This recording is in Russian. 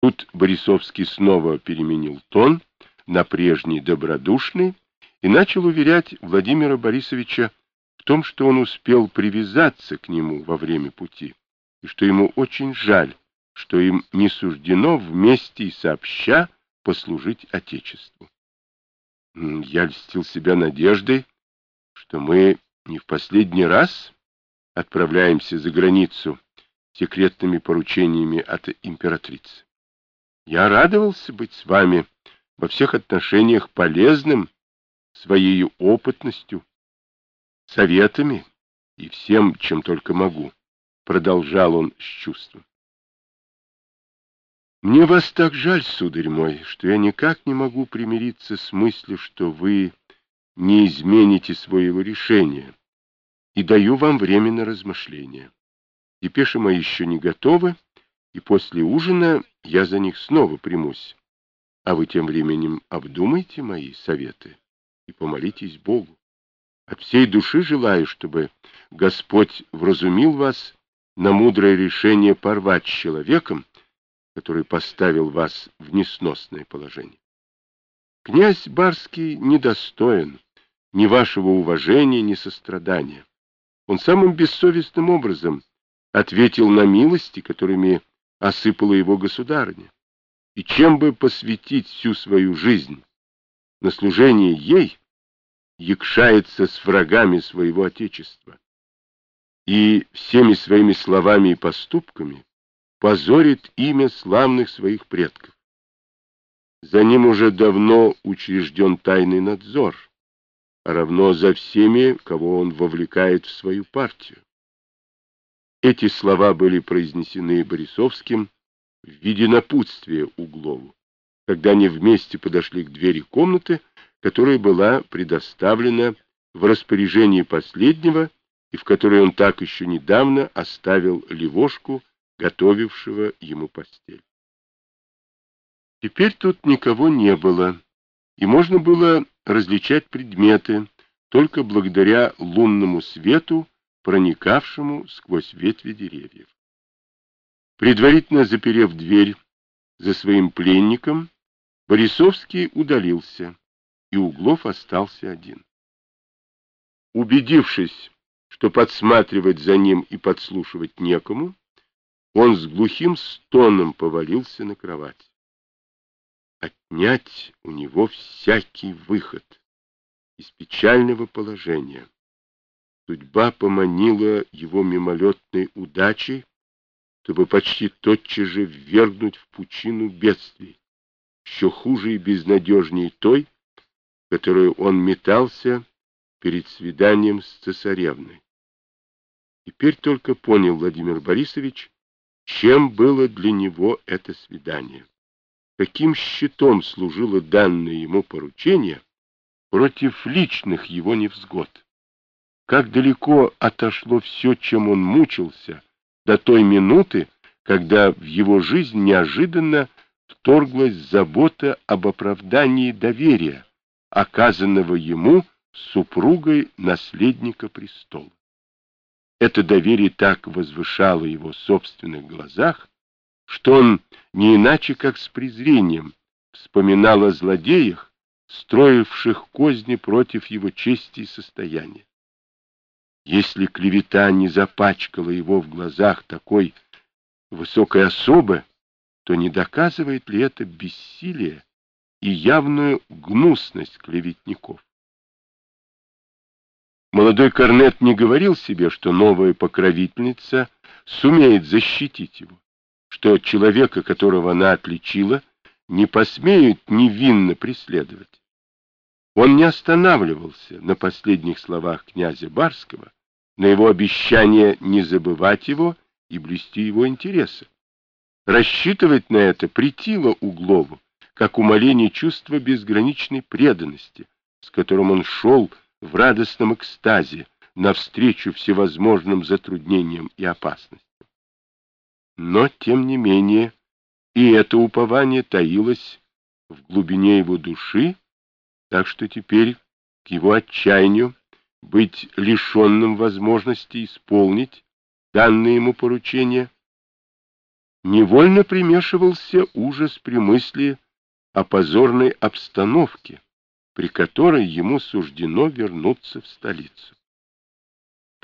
Тут Борисовский снова переменил тон на прежний добродушный и начал уверять Владимира Борисовича в том, что он успел привязаться к нему во время пути, и что ему очень жаль, что им не суждено вместе и сообща послужить Отечеству. Я льстил себя надеждой, что мы не в последний раз отправляемся за границу секретными поручениями от императрицы. Я радовался быть с вами во всех отношениях полезным, своей опытностью, советами и всем, чем только могу, продолжал он с чувством. Мне вас так жаль, сударь мой, что я никак не могу примириться с мыслью, что вы не измените своего решения, и даю вам время на размышления. Депеши мои еще не готовы, и после ужина я за них снова примусь. А вы тем временем обдумайте мои советы и помолитесь Богу. От всей души желаю, чтобы Господь вразумил вас на мудрое решение порвать с человеком, который поставил вас в несносное положение. Князь Барский недостоин ни вашего уважения, ни сострадания. Он самым бессовестным образом ответил на милости, которыми осыпала его государыня. И чем бы посвятить всю свою жизнь на служение ей, якшается с врагами своего Отечества и всеми своими словами и поступками позорит имя славных своих предков. За ним уже давно учрежден тайный надзор, а равно за всеми, кого он вовлекает в свою партию. Эти слова были произнесены Борисовским в виде напутствия Углову, когда они вместе подошли к двери комнаты, которая была предоставлена в распоряжении последнего и в которой он так еще недавно оставил Левошку, готовившего ему постель. Теперь тут никого не было, и можно было различать предметы только благодаря лунному свету, проникавшему сквозь ветви деревьев. Предварительно заперев дверь за своим пленником, Борисовский удалился, и Углов остался один. Убедившись, что подсматривать за ним и подслушивать некому, он с глухим стоном повалился на кровать. Отнять у него всякий выход из печального положения. Судьба поманила его мимолетной удачей, чтобы почти тотчас же ввергнуть в пучину бедствий, еще хуже и безнадежнее той, в которую он метался перед свиданием с цесаревной. Теперь только понял Владимир Борисович, чем было для него это свидание, каким щитом служило данное ему поручение против личных его невзгод, как далеко отошло все, чем он мучился, до той минуты, когда в его жизнь неожиданно вторглась забота об оправдании доверия, оказанного ему супругой наследника престола. Это доверие так возвышало его в собственных глазах, что он не иначе как с презрением вспоминал о злодеях, строивших козни против его чести и состояния. Если клевета не запачкала его в глазах такой высокой особы, то не доказывает ли это бессилие и явную гнусность клеветников? Молодой корнет не говорил себе, что новая покровительница сумеет защитить его, что человека, которого она отличила, не посмеют невинно преследовать. Он не останавливался на последних словах князя Барского, на его обещание не забывать его и блюсти его интересы. Рассчитывать на это претило Углову, как умаление чувства безграничной преданности, с которым он шел в радостном экстазе навстречу всевозможным затруднениям и опасностям. Но, тем не менее, и это упование таилось в глубине его души, так что теперь к его отчаянию быть лишенным возможности исполнить данное ему поручение невольно примешивался ужас при мысли о позорной обстановке, при которой ему суждено вернуться в столицу.